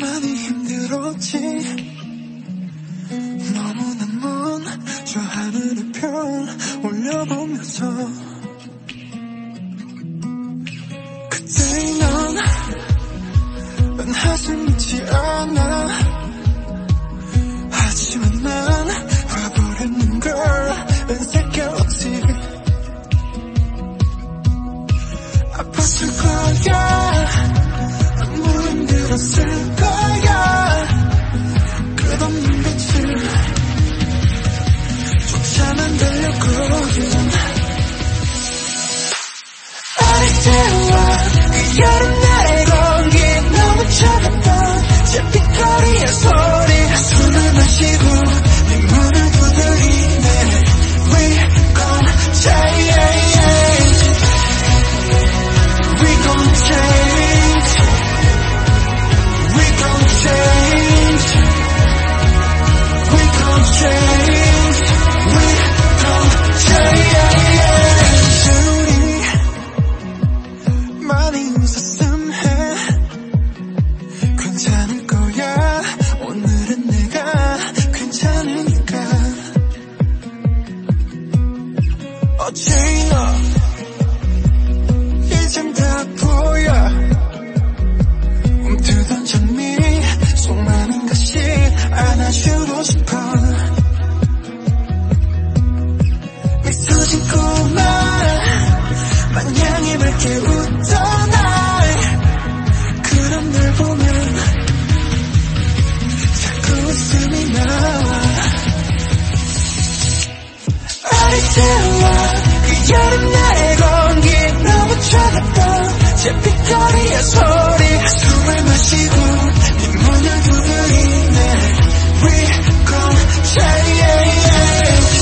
많이 힘들었지. 너무나 먼 저 하늘의 별 올려보면서 그때 난 한숨 있지 않아. 하지만 난 와버렸는 걸 은색겼지. 아팠을 거야. 너무 힘들었을 거야. 끝없는 빛을 쫓아만 달렸거든. 아리따와 그 여름날의 공기 너무 차갑던 제 빗거리의 소리. 숨을 마시고 네 문을 두드리네. We gon' change. We gon' change. We gon' change. We gon' change. We gon' change. 우리 많이 웃었음 해. 괜찮을 거야. 오늘은 내가 괜찮으니까. 어찌나 이젠 다 보여. 움트던 장미 속 많은 것이 안아주고 싶어. 미소 짓고 마냥 밝게 웃던 날. 그런 날 보면 자꾸 웃음이 나와. 아리따와 그 여름날의 공기 너무 차갑던 제 빗거리의 소리. 숨을 마시고 네 문을 두드리네. We gon' change.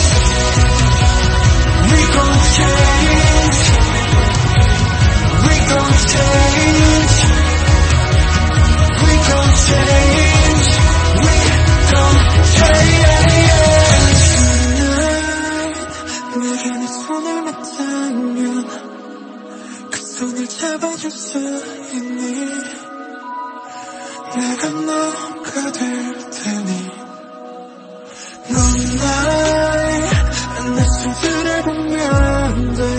We gon' change. We gon' change. We gon' change. We gon' change. 내게 내 손을 맞다면 그 손을 잡아줄 수 있니? 내가 너가 될 테니. 넌 나의 안내수들을 보면 돼.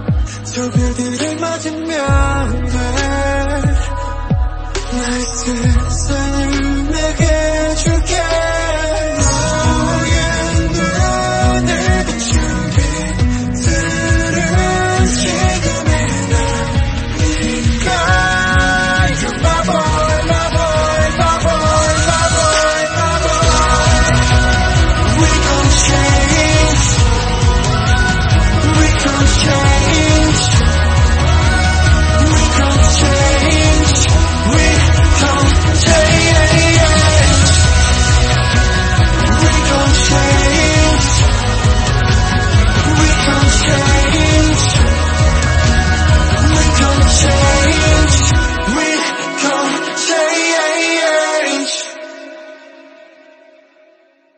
저 별들을 맞으면 돼. 나이스